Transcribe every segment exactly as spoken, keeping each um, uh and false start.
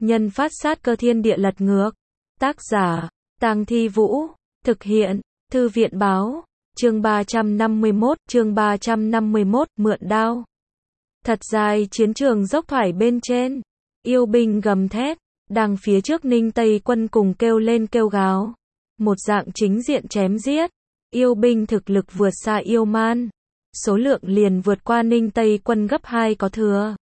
nhân phát sát cơ thiên địa lật ngược. Tác giả, Tang Thi Vũ. Thực hiện, Thư viện báo. Chương ba trăm năm mươi mốt, chương ba trăm năm mươi mốt, mượn đao. Thật dài chiến trường dốc thoải bên trên. Yêu binh gầm thét. Đằng phía trước Ninh Tây quân cùng kêu lên kêu gào. Một dạng chính diện chém giết. Yêu binh thực lực vượt xa yêu man. Số lượng liền vượt qua Ninh Tây quân gấp hai có thừa.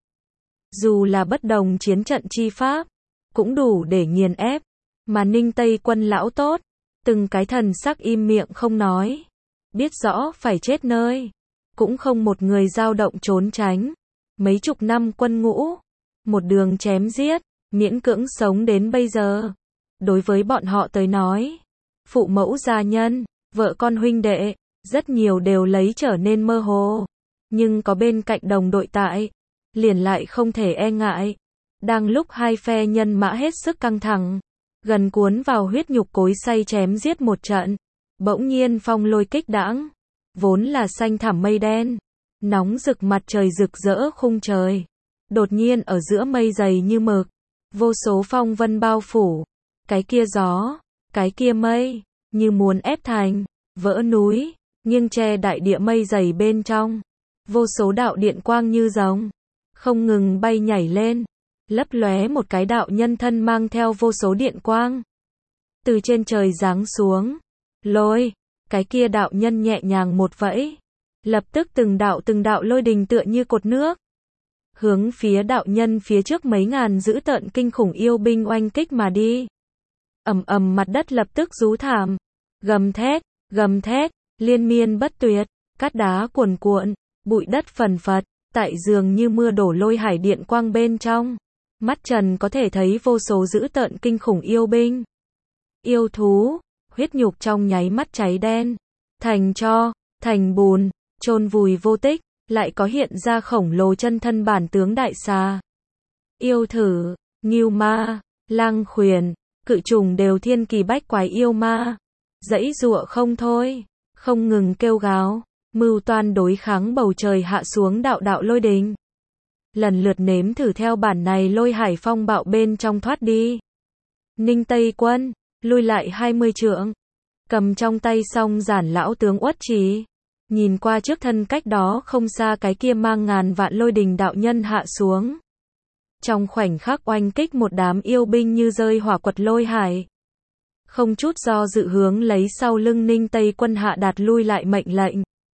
Dù là bất đồng chiến trận chi pháp, cũng đủ để nghiền ép. Mà Ninh Tây quân lão tốt, từng cái thần sắc im miệng không nói. Biết rõ phải chết nơi. Cũng không một người dao động trốn tránh. Mấy chục năm quân ngũ, một đường chém giết, miễn cưỡng sống đến bây giờ. Đối với bọn họ tới nói, phụ mẫu gia nhân, vợ con huynh đệ, rất nhiều đều lấy trở nên mơ hồ. Nhưng có bên cạnh đồng đội tại, liền lại không thể e ngại. Đang lúc hai phe nhân mã hết sức căng thẳng, gần cuốn vào huyết nhục cối xay chém giết một trận, bỗng nhiên phong lôi kích đãng, vốn là xanh thẳm mây đen, nóng rực mặt trời rực rỡ khung trời, đột nhiên ở giữa mây dày như mực, vô số phong vân bao phủ, cái kia gió, cái kia mây, như muốn ép thành, vỡ núi, nghiêng che đại địa mây dày bên trong, vô số đạo điện quang như rồng, không ngừng bay nhảy lên, lấp lóe một cái đạo nhân thân mang theo vô số điện quang. Từ trên trời giáng xuống, lôi, cái kia đạo nhân nhẹ nhàng một vẫy, lập tức từng đạo từng đạo lôi đình tựa như cột nước. Hướng phía đạo nhân phía trước mấy ngàn dữ tợn kinh khủng yêu binh oanh kích mà đi. Ầm ầm mặt đất lập tức rú thảm, gầm thét, gầm thét, liên miên bất tuyệt, cát đá cuồn cuộn, bụi đất phần phật, tại dường như mưa đổ lôi hải điện quang bên trong. Mắt trần có thể thấy vô số dữ tợn kinh khủng yêu binh. Yêu thú, huyết nhục trong nháy mắt cháy đen, thành tro, thành bùn, chôn vùi vô tích, lại có hiện ra khổng lồ chân thân bản tướng đại xà. Yêu thử, ngưu ma, lang khuyển, cự trùng đều thiên kỳ bách quái yêu ma. Dãy giụa không thôi, không ngừng kêu gào, mưu toan đối kháng bầu trời hạ xuống đạo đạo lôi đình. Lần lượt nếm thử theo bản này lôi hải phong bạo bên trong thoát đi. Ninh Tây quân, lui lại hai mươi trượng. Cầm trong tay song giản lão tướng Uất Trì. Nhìn qua trước thân cách đó không xa cái kia mang ngàn vạn lôi đình đạo nhân hạ xuống. Trong khoảnh khắc oanh kích một đám yêu binh như rơi hỏa quật lôi hải. Không chút do dự hướng lấy sau lưng Ninh Tây quân hạ đạt lui lại mệnh lệnh.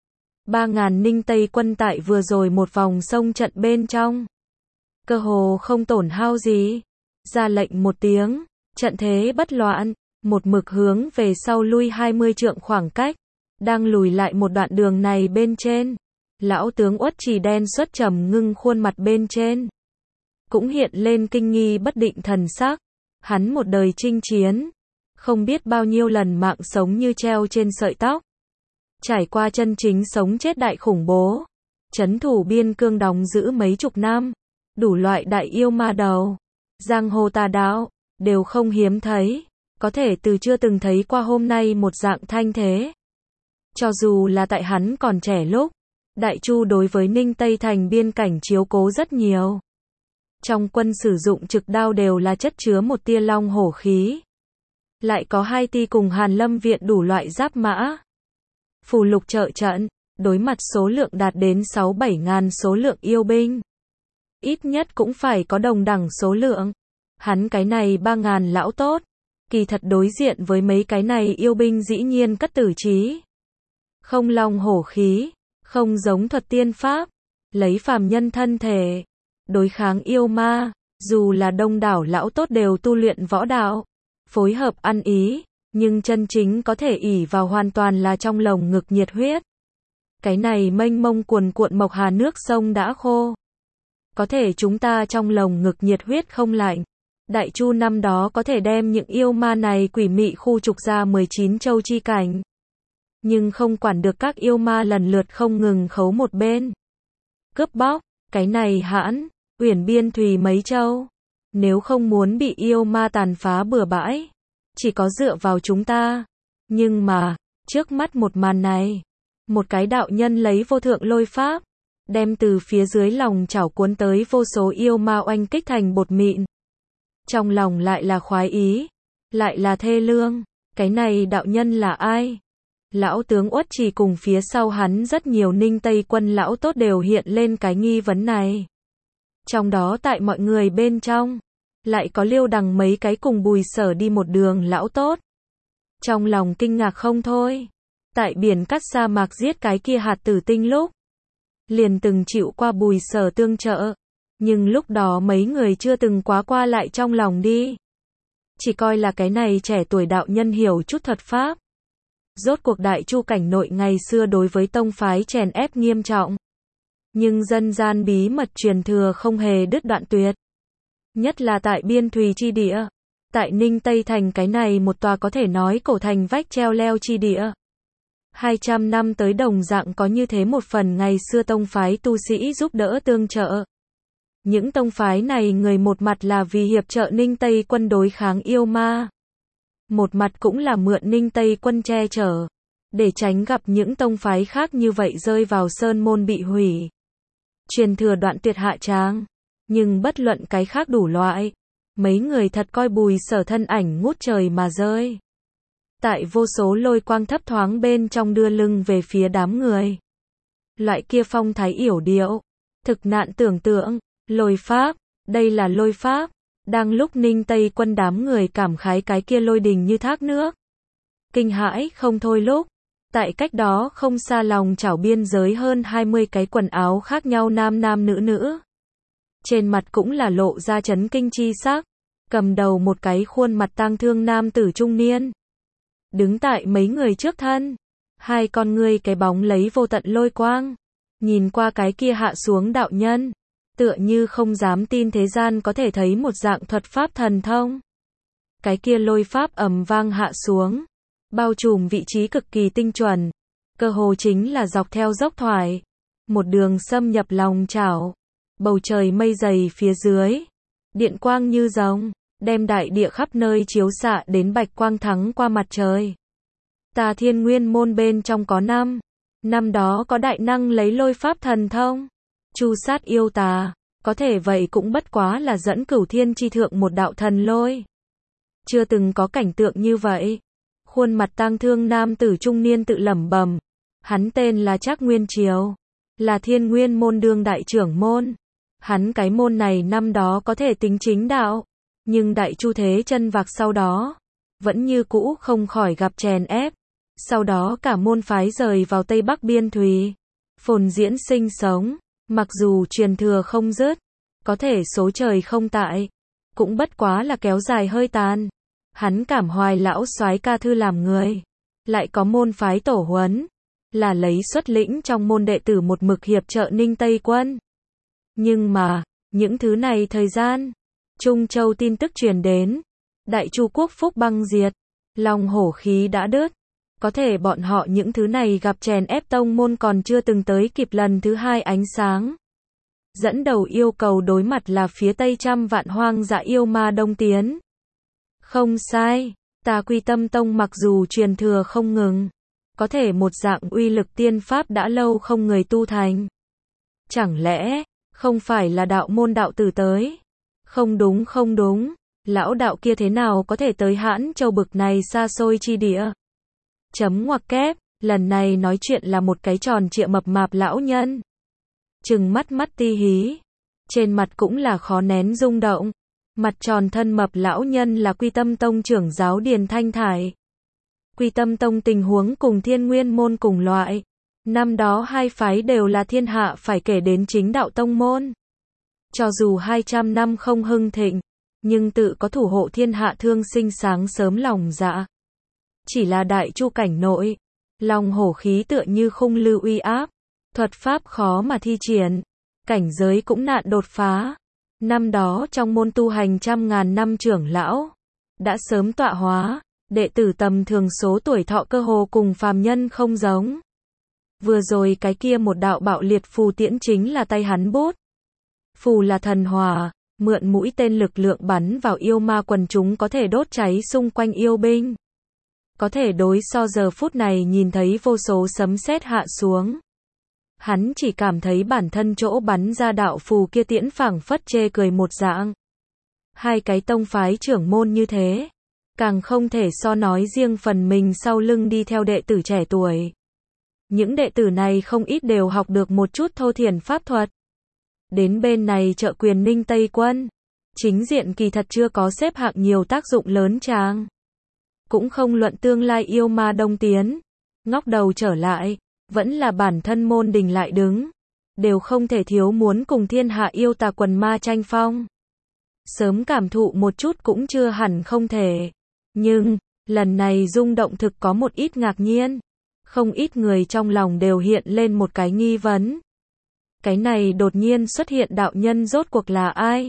Ba ngàn Ninh Tây quân tại vừa rồi một vòng sông trận bên trong. Cơ hồ không tổn hao gì. Ra lệnh một tiếng, trận thế bất loạn, một mực hướng về sau lui hai mươi trượng khoảng cách. Đang lùi lại một đoạn đường này bên trên. Lão tướng Uất Trì đen xuất trầm ngưng khuôn mặt bên trên. Cũng hiện lên kinh nghi bất định thần sắc. Hắn một đời chinh chiến. Không biết bao nhiêu lần mạng sống như treo trên sợi tóc. Trải qua chân chính sống chết đại khủng bố. Trấn thủ biên cương đóng giữ mấy chục năm. Đủ loại đại yêu ma đầu. Giang hồ tà đạo. Đều không hiếm thấy. Có thể từ chưa từng thấy qua hôm nay một dạng thanh thế. Cho dù là tại hắn còn trẻ lúc. Đại Chu đối với Ninh Tây thành biên cảnh chiếu cố rất nhiều. Trong quân sử dụng trực đao đều là chất chứa một tia long hổ khí. Lại có hai ti cùng Hàn Lâm viện đủ loại giáp mã. Phù lục trợ trận, đối mặt số lượng đạt đến sáu bảy ngàn số lượng yêu binh. Ít nhất cũng phải có đồng đẳng số lượng. Hắn cái này ba ngàn lão tốt. Kỳ thật đối diện với mấy cái này yêu binh dĩ nhiên cất tử trí. Không long hổ khí, không giống thuật tiên pháp. Lấy phàm nhân thân thể. Đối kháng yêu ma, dù là đông đảo lão tốt đều tu luyện võ đạo. Phối hợp ăn ý, nhưng chân chính có thể ỷ vào hoàn toàn là trong lồng ngực nhiệt huyết. Cái này mênh mông cuồn cuộn mộc hà nước sông đã khô. Có thể chúng ta trong lồng ngực nhiệt huyết không lạnh. Đại Chu năm đó có thể đem những yêu ma này quỷ mị khu trục ra mười chín châu chi cảnh. Nhưng không quản được các yêu ma lần lượt không ngừng khấu một bên. Cướp bóc, cái này hãn, uyển biên thùy mấy châu. Nếu không muốn bị yêu ma tàn phá bừa bãi, chỉ có dựa vào chúng ta. Nhưng mà, trước mắt một màn này, một cái đạo nhân lấy vô thượng lôi pháp, đem từ phía dưới lòng chảo cuốn tới vô số yêu ma oanh kích thành bột mịn. Trong lòng lại là khoái ý, lại là thê lương. Cái này đạo nhân là ai? Lão tướng Uất Trì cùng phía sau hắn rất nhiều Ninh Tây quân lão tốt đều hiện lên cái nghi vấn này. Trong đó tại mọi người bên trong, lại có Liêu Đằng mấy cái cùng Bùi Sở đi một đường lão tốt. Trong lòng kinh ngạc không thôi. Tại biển cắt sa mạc giết cái kia hạt tử tinh lúc, liền từng chịu qua Bùi Sở tương trợ. Nhưng lúc đó mấy người chưa từng quá qua lại trong lòng đi. Chỉ coi là cái này trẻ tuổi đạo nhân hiểu chút thuật pháp. Rốt cuộc Đại Chu cảnh nội ngày xưa đối với tông phái chèn ép nghiêm trọng. Nhưng dân gian bí mật truyền thừa không hề đứt đoạn tuyệt. Nhất là tại biên thùy chi địa. Tại Ninh Tây Thành cái này một tòa có thể nói cổ thành vách treo leo chi địa. hai trăm năm tới đồng dạng có như thế một phần ngày xưa tông phái tu sĩ giúp đỡ tương trợ. Những tông phái này người một mặt là vì hiệp trợ Ninh Tây quân đối kháng yêu ma. Một mặt cũng là mượn Ninh Tây quân che chở. Để tránh gặp những tông phái khác như vậy rơi vào sơn môn bị hủy. Truyền thừa đoạn tuyệt hạ tràng. Nhưng bất luận cái khác đủ loại. Mấy người thật coi Bùi Sở thân ảnh ngút trời mà rơi. Tại vô số lôi quang thấp thoáng bên trong đưa lưng về phía đám người. Loại kia phong thái yểu điệu. Thực nạn tưởng tượng. Lôi pháp. Đây là lôi pháp. Đang lúc Ninh Tây quân đám người cảm khái cái kia lôi đình như thác nước. Kinh hãi không thôi lúc. Tại cách đó không xa lòng chảo biên giới hơn hai mươi cái quần áo khác nhau nam nam nữ nữ. Trên mặt cũng là lộ ra chấn kinh chi sắc. Cầm đầu một cái khuôn mặt tang thương nam tử trung niên. Đứng tại mấy người trước thân. Hai con ngươi cái bóng lấy vô tận lôi quang. Nhìn qua cái kia hạ xuống đạo nhân. Tựa như không dám tin thế gian có thể thấy một dạng thuật pháp thần thông. Cái kia lôi pháp ầm vang hạ xuống. Bao trùm vị trí cực kỳ tinh chuẩn. Cơ hồ chính là dọc theo dốc thoải. Một đường xâm nhập lòng chảo. Bầu trời mây dày phía dưới. Điện quang như rồng. Đem đại địa khắp nơi chiếu xạ đến bạch quang thắng qua mặt trời. Tà Thiên Nguyên môn bên trong có năm. Năm đó có đại năng lấy lôi pháp thần thông. Chu sát yêu tà. Có thể vậy cũng bất quá là dẫn Cửu Thiên chi thượng một đạo thần lôi. Chưa từng có cảnh tượng như vậy. Khuôn mặt tang thương nam tử trung niên tự lẩm bẩm. Hắn tên là Trác Nguyên Triều. Là Thiên Nguyên môn đương đại trưởng môn. Hắn cái môn này năm đó có thể tính chính đạo. Nhưng Đại Chu thế chân vạc sau đó. Vẫn như cũ không khỏi gặp chèn ép. Sau đó cả môn phái rời vào Tây Bắc biên thùy. Phồn diễn sinh sống. Mặc dù truyền thừa không dứt. Có thể số trời không tại. Cũng bất quá là kéo dài hơi tàn. Hắn cảm hoài lão soái ca thư làm người. Lại có môn phái tổ huấn. Là lấy xuất lĩnh trong môn đệ tử một mực hiệp trợ Ninh Tây quân. Nhưng mà, những thứ này thời gian. Trung Châu tin tức truyền đến. Đại Chu quốc phúc băng diệt. Lòng hổ khí đã đứt. Có thể bọn họ những thứ này gặp chèn ép tông môn còn chưa từng tới kịp lần thứ hai ánh sáng. Dẫn đầu yêu cầu đối mặt là phía Tây trăm vạn hoang dã yêu ma đông tiến. Không sai, Tà Quy Tâm Tông mặc dù truyền thừa không ngừng. Có thể một dạng uy lực tiên pháp đã lâu không người tu thành. Chẳng lẽ, không phải là đạo môn đạo tử tới? Không đúng không đúng, lão đạo kia thế nào có thể tới Hãn Châu bực này xa xôi chi địa? Chấm ngoặc kép, lần này nói chuyện là một cái tròn trịa mập mạp lão nhân. Trừng mắt mắt ti hí. Trên mặt cũng là khó nén rung động. Mặt tròn thân mập lão nhân là Quy Tâm Tông trưởng giáo Điền Thanh Thải. Quy Tâm Tông tình huống cùng Thiên Nguyên môn cùng loại. Năm đó hai phái đều là thiên hạ phải kể đến chính đạo tông môn. Cho dù hai trăm năm không hưng thịnh, nhưng tự có thủ hộ thiên hạ thương sinh sáng sớm lòng dạ. Chỉ là Đại Chu cảnh nội, lòng hổ khí tựa như khung lưu uy áp, thuật pháp khó mà thi triển, cảnh giới cũng nạn đột phá. Năm đó trong môn tu hành trăm ngàn năm trưởng lão, đã sớm tọa hóa, đệ tử tầm thường số tuổi thọ cơ hồ cùng phàm nhân không giống. Vừa rồi cái kia một đạo bạo liệt phù tiễn chính là tay hắn bút. Phù là thần hỏa, mượn mũi tên lực lượng bắn vào yêu ma quần chúng có thể đốt cháy xung quanh yêu binh. Có thể đối so giờ phút này nhìn thấy vô số sấm sét hạ xuống. Hắn chỉ cảm thấy bản thân chỗ bắn ra đạo phù kia tiễn phảng phất chê cười một dạng. Hai cái tông phái trưởng môn như thế, càng không thể so nói riêng phần mình sau lưng đi theo đệ tử trẻ tuổi. Những đệ tử này không ít đều học được một chút thô thiển pháp thuật. Đến bên này Trợ Quyền Ninh Tây Quân, chính diện kỳ thật chưa có xếp hạng nhiều tác dụng lớn chàng. Cũng không luận tương lai yêu ma đông tiến, ngóc đầu trở lại, vẫn là bản thân môn đình lại đứng, đều không thể thiếu muốn cùng thiên hạ yêu tà quần ma tranh phong. Sớm cảm thụ một chút cũng chưa hẳn không thể. Nhưng, lần này rung động thực có một ít ngạc nhiên. Không ít người trong lòng đều hiện lên một cái nghi vấn. Cái này đột nhiên xuất hiện đạo nhân rốt cuộc là ai?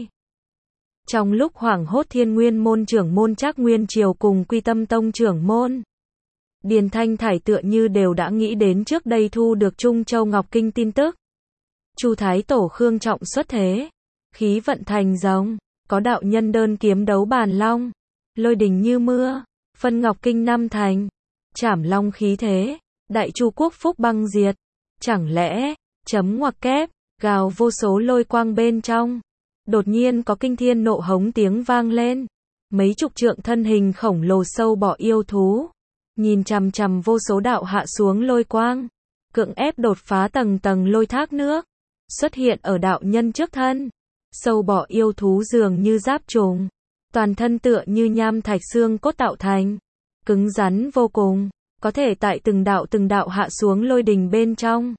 Trong lúc hoảng hốt Thiên Nguyên môn trưởng môn Trác Nguyên Triều cùng Quy Tâm tông trưởng môn Điền Thanh Thải tựa như đều đã nghĩ đến trước đây thu được Trung Châu Ngọc Kinh tin tức. Chu Thái Tổ Khương Trọng xuất thế, khí vận thành rồng, có đạo nhân đơn kiếm đấu bàn long, lôi đình như mưa, phân Ngọc Kinh năm thành, trảm long khí thế, đại chu quốc phúc băng diệt. Chẳng lẽ, chấm ngoặc kép, gào vô số lôi quang bên trong. Đột nhiên có kinh thiên nộ hống tiếng vang lên. Mấy chục trượng thân hình khổng lồ sâu bọ yêu thú. Nhìn chằm chằm vô số đạo hạ xuống lôi quang. Cưỡng ép đột phá tầng tầng lôi thác nước. Xuất hiện ở đạo nhân trước thân. Sâu bọ yêu thú dường như giáp trùng. Toàn thân tựa như nham thạch xương cốt tạo thành. Cứng rắn vô cùng. Có thể tại từng đạo từng đạo hạ xuống lôi đình bên trong.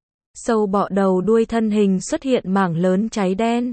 Sâu bọ đầu đuôi thân hình xuất hiện mảng lớn cháy đen.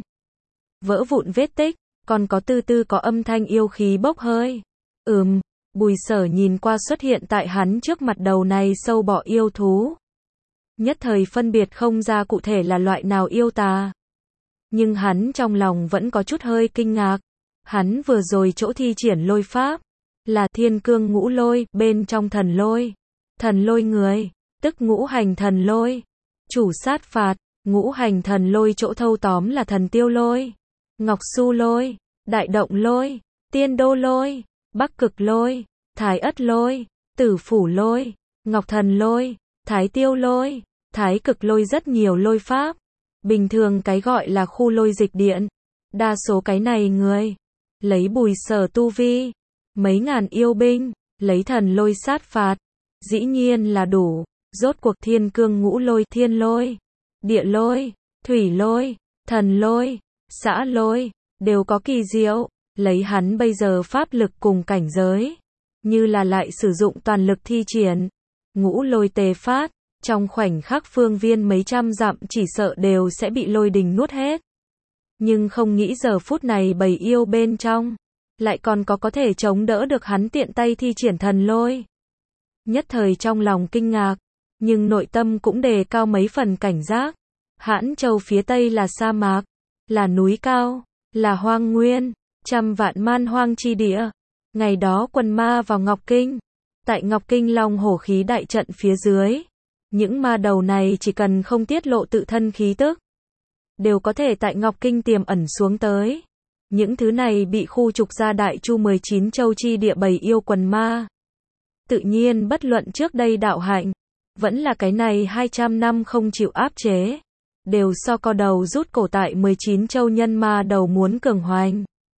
Vỡ vụn vết tích, còn có tư tư có âm thanh yêu khí bốc hơi. Ừm, Bùi Sở nhìn qua xuất hiện tại hắn trước mặt đầu này sâu bọ yêu thú. Nhất thời phân biệt không ra cụ thể là loại nào yêu tà. Nhưng hắn trong lòng vẫn có chút hơi kinh ngạc. Hắn vừa rồi chỗ thi triển lôi pháp, là thiên cương ngũ lôi, bên trong thần lôi. Thần lôi người, tức ngũ hành thần lôi. Chủ sát phạt, ngũ hành thần lôi chỗ thâu tóm là thần tiêu lôi, ngọc su lôi, đại động lôi, tiên đô lôi, bắc cực lôi, thái ất lôi, tử phủ lôi, ngọc thần lôi, thái tiêu lôi, thái cực lôi, rất nhiều lôi pháp. Bình thường cái gọi là khu lôi dịch điện. Đa số cái này người, lấy Bùi Sở tu vi, mấy ngàn yêu binh, lấy thần lôi sát phạt, dĩ nhiên là đủ. Rốt cuộc thiên cương ngũ lôi, thiên lôi, địa lôi, thủy lôi, thần lôi, xã lôi, đều có kỳ diệu. Lấy hắn bây giờ pháp lực cùng cảnh giới, như là lại sử dụng toàn lực thi triển. Ngũ lôi tề phát, trong khoảnh khắc phương viên mấy trăm dặm chỉ sợ đều sẽ bị lôi đình nuốt hết. Nhưng không nghĩ giờ phút này bầy yêu bên trong, lại còn có có thể chống đỡ được hắn tiện tay thi triển thần lôi. Nhất thời trong lòng kinh ngạc, nhưng nội tâm cũng đề cao mấy phần cảnh giác. Hãn Châu phía tây là sa mạc, là núi cao, là hoang nguyên, trăm vạn man hoang chi địa. Ngày đó quần ma vào Ngọc Kinh, tại Ngọc Kinh Long hổ khí đại trận phía dưới, những ma đầu này chỉ cần không tiết lộ tự thân khí tức, đều có thể tại Ngọc Kinh tiềm ẩn xuống tới. Những thứ này bị khu trục ra đại chu mười chín châu chi địa bầy yêu quần ma. Tự nhiên bất luận trước đây đạo hạnh, vẫn là cái này hai trăm năm không chịu áp chế, đều so co đầu rút cổ tại mười chín châu nhân ma đầu muốn cường hoành.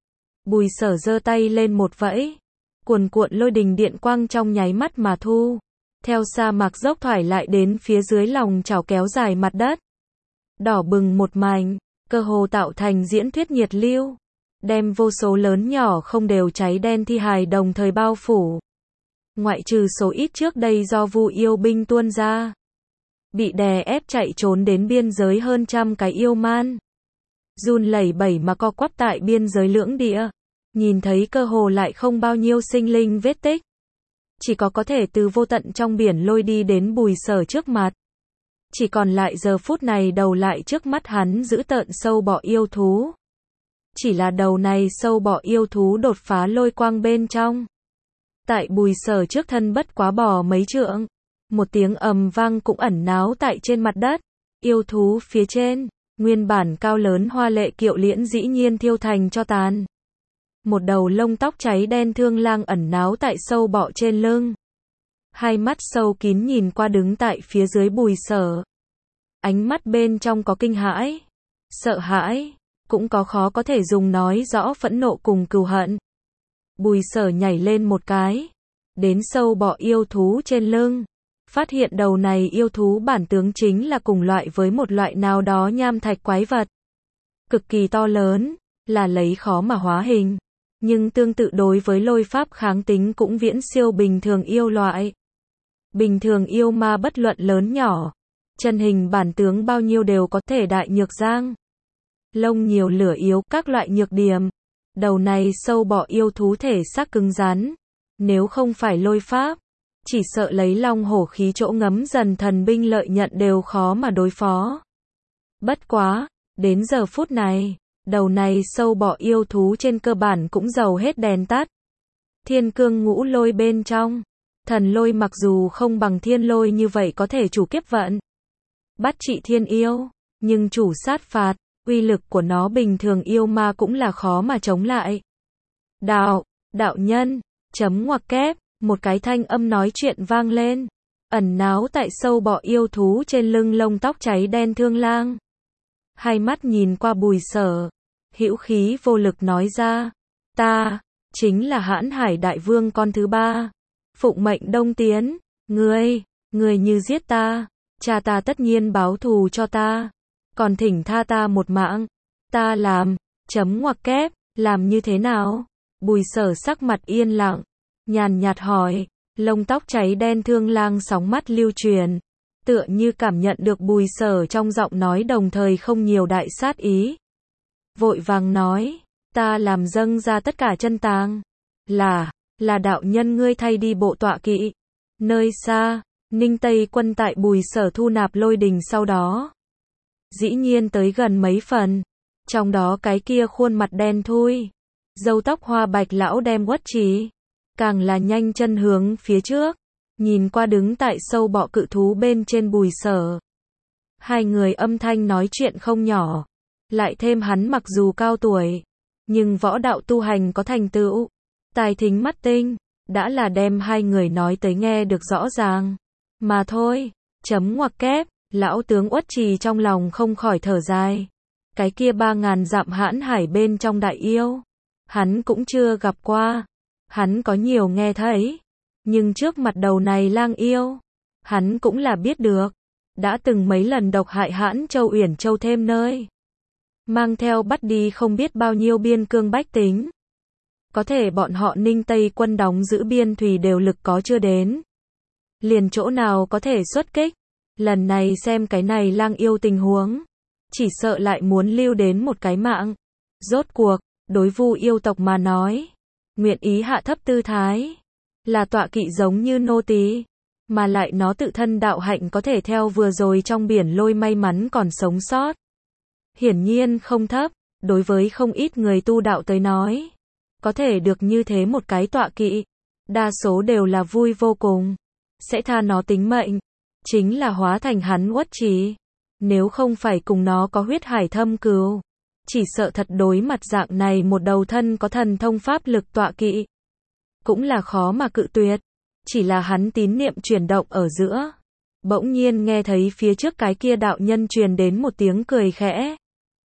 Bùi Sở giơ tay lên một vẫy, cuồn cuộn lôi đình điện quang trong nháy mắt mà thu, theo sa mạc dốc thoải lại đến phía dưới lòng chảo kéo dài mặt đất. Đỏ bừng một mảnh, cơ hồ tạo thành diễn thuyết nhiệt lưu, đem vô số lớn nhỏ không đều cháy đen thi hài đồng thời bao phủ. Ngoại trừ số ít trước đây do Vu yêu binh tuôn ra, bị đè ép chạy trốn đến biên giới hơn trăm cái yêu man, run lẩy bẩy mà co quắp tại biên giới lưỡng địa, nhìn thấy cơ hồ lại không bao nhiêu sinh linh vết tích. Chỉ có có thể từ vô tận trong biển lôi đi đến Bùi Sở trước mặt. Chỉ còn lại giờ phút này đầu lại trước mắt hắn giữ tợn sâu bọ yêu thú. Chỉ là đầu này sâu bọ yêu thú đột phá lôi quang bên trong. Tại Bùi Sở trước thân bất quá bò mấy trượng. Một tiếng ầm vang cũng ẩn náu tại trên mặt đất. Yêu thú phía trên, nguyên bản cao lớn hoa lệ kiệu liễn dĩ nhiên thiêu thành cho tàn. Một đầu lông tóc cháy đen thương lang ẩn náu tại sâu bọ trên lưng. Hai mắt sâu kín nhìn qua đứng tại phía dưới Bùi Sở. Ánh mắt bên trong có kinh hãi, sợ hãi, cũng có khó có thể dùng nói rõ phẫn nộ cùng cừu hận. Bùi Sở nhảy lên một cái, đến sâu bọ yêu thú trên lưng, phát hiện đầu này yêu thú bản tướng chính là cùng loại với một loại nào đó nham thạch quái vật. Cực kỳ to lớn, là lấy khó mà hóa hình, nhưng tương tự đối với lôi pháp kháng tính cũng viễn siêu bình thường yêu loại. Bình thường yêu ma bất luận lớn nhỏ, chân hình bản tướng bao nhiêu đều có thể đại nhược giang. Lông nhiều lửa yếu, các loại nhược điểm. Đầu này sâu bọ yêu thú thể xác cứng rắn, nếu không phải lôi pháp, chỉ sợ lấy long hổ khí chỗ ngấm dần thần binh lợi nhận đều khó mà đối phó. Bất quá, đến giờ phút này, đầu này sâu bọ yêu thú trên cơ bản cũng dầu hết đèn tắt. Thiên cương ngũ lôi bên trong, thần lôi mặc dù không bằng thiên lôi như vậy có thể chủ kiếp vận, bắt trị thiên yêu, nhưng chủ sát phạt, uy lực của nó bình thường yêu ma cũng là khó mà chống lại. Đạo, đạo nhân, chấm ngoặc kép, một cái thanh âm nói chuyện vang lên, ẩn náu tại sâu bọ yêu thú trên lưng lông tóc cháy đen Thương Lang. Hai mắt nhìn qua Bùi Sở, hữu khí vô lực nói ra, ta, chính là Hãn Hải Đại Vương con thứ ba, phụng mệnh Đông Tiến, ngươi, ngươi như giết ta, cha ta tất nhiên báo thù cho ta, còn thỉnh tha ta một mạng, ta làm, chấm ngoặc kép, làm như thế nào? Bùi Sở sắc mặt yên lặng, nhàn nhạt hỏi, lông tóc cháy đen Thương Lang sóng mắt lưu truyền, tựa như cảm nhận được Bùi Sở trong giọng nói đồng thời không nhiều đại sát ý. Vội vàng nói, ta làm dâng ra tất cả chân tàng, là, là đạo nhân ngươi thay đi bộ tọa kỵ. Nơi xa, Ninh Tây quân tại Bùi Sở thu nạp lôi đình sau đó, dĩ nhiên tới gần mấy phần, trong đó cái kia khuôn mặt đen thui, râu tóc hoa bạch lão đem Uất Trì, càng là nhanh chân hướng phía trước, nhìn qua đứng tại sâu bọ cự thú bên trên Bùi Sở. Hai người âm thanh nói chuyện không nhỏ, lại thêm hắn mặc dù cao tuổi, nhưng võ đạo tu hành có thành tựu, tài thính mắt tinh, đã là đem hai người nói tới nghe được rõ ràng. Mà thôi, chấm ngoặc kép, lão tướng Uất Trì trong lòng không khỏi thở dài. Cái kia ba ngàn dặm Hãn Hải bên trong đại yêu, hắn cũng chưa gặp qua, hắn có nhiều nghe thấy, nhưng trước mặt đầu này lang yêu, hắn cũng là biết được, đã từng mấy lần độc hại Hãn Châu Uyển Châu thêm nơi, mang theo bắt đi không biết bao nhiêu biên cương bách tính. Có thể bọn họ Ninh Tây quân đóng giữ biên thùy đều lực có chưa đến, liền chỗ nào có thể xuất kích. Lần này xem cái này lang yêu tình huống, chỉ sợ lại muốn lưu đến một cái mạng. Rốt cuộc, đối Vu yêu tộc mà nói, nguyện ý hạ thấp tư thái, là tọa kỵ giống như nô tỳ, mà lại nó tự thân đạo hạnh có thể theo vừa rồi trong biển lôi may mắn còn sống sót. Hiển nhiên không thấp, đối với không ít người tu đạo tới nói, có thể được như thế một cái tọa kỵ, đa số đều là vui vô cùng, sẽ tha nó tính mệnh, chính là hóa thành hắn Uất Trì. Nếu không phải cùng nó có huyết hải thâm cừu, chỉ sợ thật đối mặt dạng này một đầu thân có thần thông pháp lực tọa kỵ, cũng là khó mà cự tuyệt. Chỉ là hắn tín niệm chuyển động ở giữa, bỗng nhiên nghe thấy phía trước cái kia đạo nhân truyền đến một tiếng cười khẽ.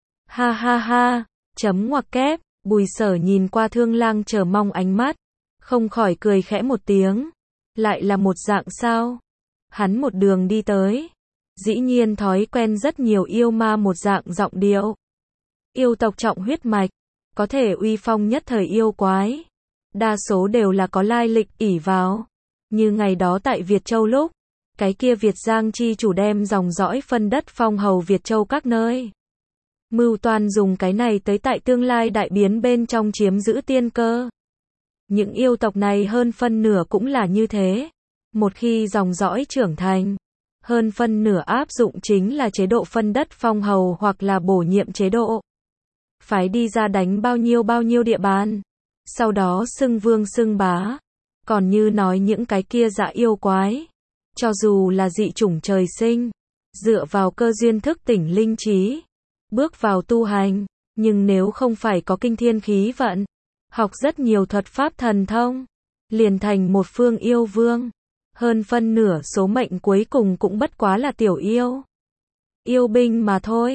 Ha ha ha, chấm ngoặc kép, Bùi Sở nhìn qua Thương Lang chờ mong ánh mắt, không khỏi cười khẽ một tiếng. Lại là một dạng sao? Hắn một đường đi tới, dĩ nhiên thói quen rất nhiều yêu ma một dạng giọng điệu. Yêu tộc trọng huyết mạch, có thể uy phong nhất thời yêu quái, đa số đều là có lai lịch ỷ vào. Như ngày đó tại Việt Châu lúc, cái kia Việt Giang chi chủ đem dòng dõi phân đất phong hầu Việt Châu các nơi. Mưu toan dùng cái này tới tại tương lai đại biến bên trong chiếm giữ tiên cơ. Những yêu tộc này hơn phân nửa cũng là như thế. Một khi dòng dõi trưởng thành, hơn phân nửa áp dụng chính là chế độ phân đất phong hầu hoặc là bổ nhiệm chế độ. Phái đi ra đánh bao nhiêu bao nhiêu địa bàn, sau đó xưng vương xưng bá. Còn như nói những cái kia dạ yêu quái, cho dù là dị chủng trời sinh, dựa vào cơ duyên thức tỉnh linh trí, bước vào tu hành, nhưng nếu không phải có kinh thiên khí vận, học rất nhiều thuật pháp thần thông, liền thành một phương yêu vương. Hơn phân nửa số mệnh cuối cùng cũng bất quá là tiểu yêu. Yêu binh mà thôi.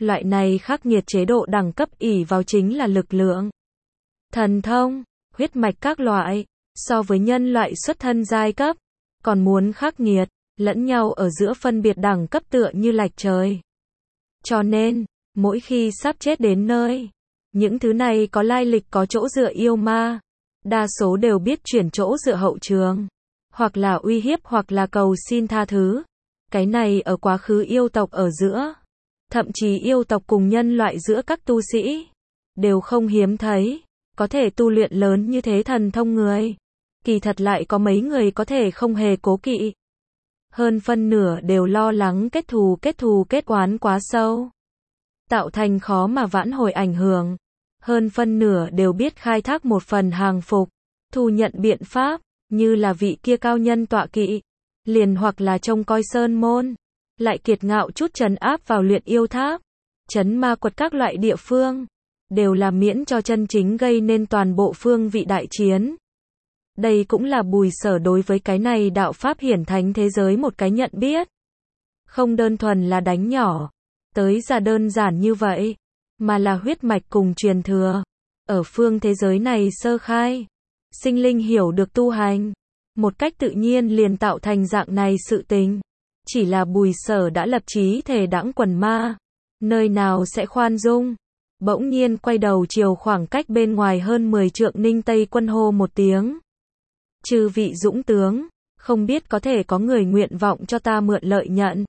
Loại này khắc nghiệt chế độ đẳng cấp ỷ vào chính là lực lượng, thần thông, huyết mạch các loại, so với nhân loại xuất thân giai cấp, còn muốn khắc nghiệt, lẫn nhau ở giữa phân biệt đẳng cấp tựa như lệch trời. Cho nên, mỗi khi sắp chết đến nơi, những thứ này có lai lịch có chỗ dựa yêu ma, đa số đều biết chuyển chỗ dựa hậu trường, hoặc là uy hiếp hoặc là cầu xin tha thứ. Cái này ở quá khứ yêu tộc ở giữa, thậm chí yêu tộc cùng nhân loại giữa các tu sĩ, đều không hiếm thấy, có thể tu luyện lớn như thế thần thông người. Kỳ thật lại có mấy người có thể không hề cố kỵ. Hơn phân nửa đều lo lắng kết thù kết thù kết oán quá sâu, tạo thành khó mà vãn hồi ảnh hưởng. Hơn phân nửa đều biết khai thác một phần hàng phục, thu nhận biện pháp, như là vị kia cao nhân tọa kỵ, liền hoặc là trông coi sơn môn, lại kiệt ngạo chút trấn áp vào luyện yêu tháp, trấn ma quật các loại địa phương, đều là miễn cho chân chính gây nên toàn bộ phương vị đại chiến. Đây cũng là Bùi Sở đối với cái này đạo pháp hiển thánh thế giới một cái nhận biết. Không đơn thuần là đánh nhỏ, tới ra đơn giản như vậy, mà là huyết mạch cùng truyền thừa. Ở phương thế giới này sơ khai, sinh linh hiểu được tu hành, một cách tự nhiên liền tạo thành dạng này sự tình. Chỉ là Bùi Sở đã lập chí thể đãng quần ma, nơi nào sẽ khoan dung. Bỗng nhiên quay đầu chiều khoảng cách bên ngoài hơn mười trượng Ninh Tây Quân hô một tiếng. Chư vị dũng tướng, không biết có thể có người nguyện vọng cho ta mượn lợi nhận.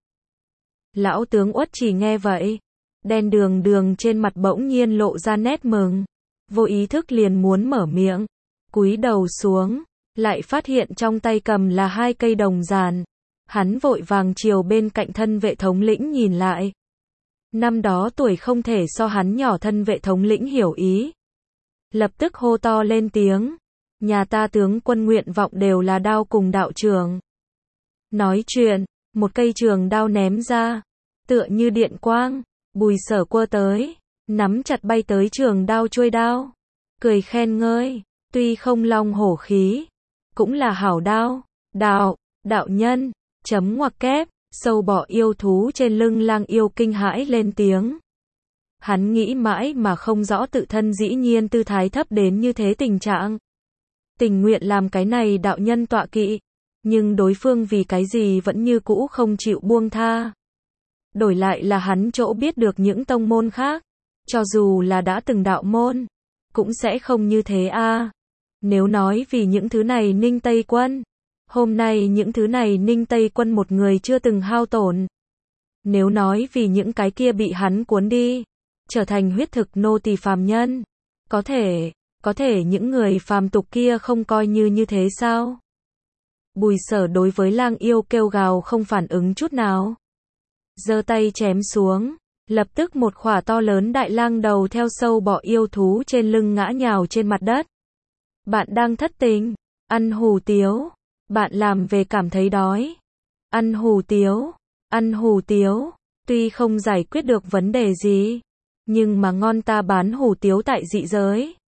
Lão tướng Uất Chỉ nghe vậy, đen đường đường trên mặt bỗng nhiên lộ ra nét mừng, vô ý thức liền muốn mở miệng, cúi đầu xuống, lại phát hiện trong tay cầm là hai cây đồng giàn. Hắn vội vàng chiều bên cạnh thân vệ thống lĩnh nhìn lại. Năm đó tuổi không thể so hắn nhỏ thân vệ thống lĩnh hiểu ý, lập tức hô to lên tiếng. Nhà ta tướng quân nguyện vọng đều là đao cùng đạo trường. Nói chuyện, một cây trường đao ném ra, tựa như điện quang, Bùi Sở quơ tới, nắm chặt bay tới trường đao chuôi đao, cười khen ngơi, tuy không long hổ khí, cũng là hảo đao, đạo, đạo nhân, chấm ngoặc kép, sâu bọ yêu thú trên lưng lang yêu kinh hãi lên tiếng. Hắn nghĩ mãi mà không rõ tự thân dĩ nhiên tư thái thấp đến như thế tình trạng. Tình nguyện làm cái này đạo nhân tọa kỵ, nhưng đối phương vì cái gì vẫn như cũ không chịu buông tha. Đổi lại là hắn chỗ biết được những tông môn khác, cho dù là đã từng đạo môn, cũng sẽ không như thế a. Nếu nói vì những thứ này Ninh Tây Quân, hôm nay những thứ này Ninh Tây Quân một người chưa từng hao tổn. Nếu nói vì những cái kia bị hắn cuốn đi, trở thành huyết thực nô tỳ phàm nhân, có thể, có thể những người phàm tục kia không coi như như thế sao? Bùi Sở đối với lang yêu kêu gào không phản ứng chút nào. Giơ tay chém xuống, lập tức một khỏa to lớn đại lang đầu theo sâu bọ yêu thú trên lưng ngã nhào trên mặt đất. Bạn đang thất tình, ăn hủ tiếu, bạn làm về cảm thấy đói. Ăn hủ tiếu, ăn hủ tiếu, tuy không giải quyết được vấn đề gì, nhưng mà ngon ta bán hủ tiếu tại dị giới.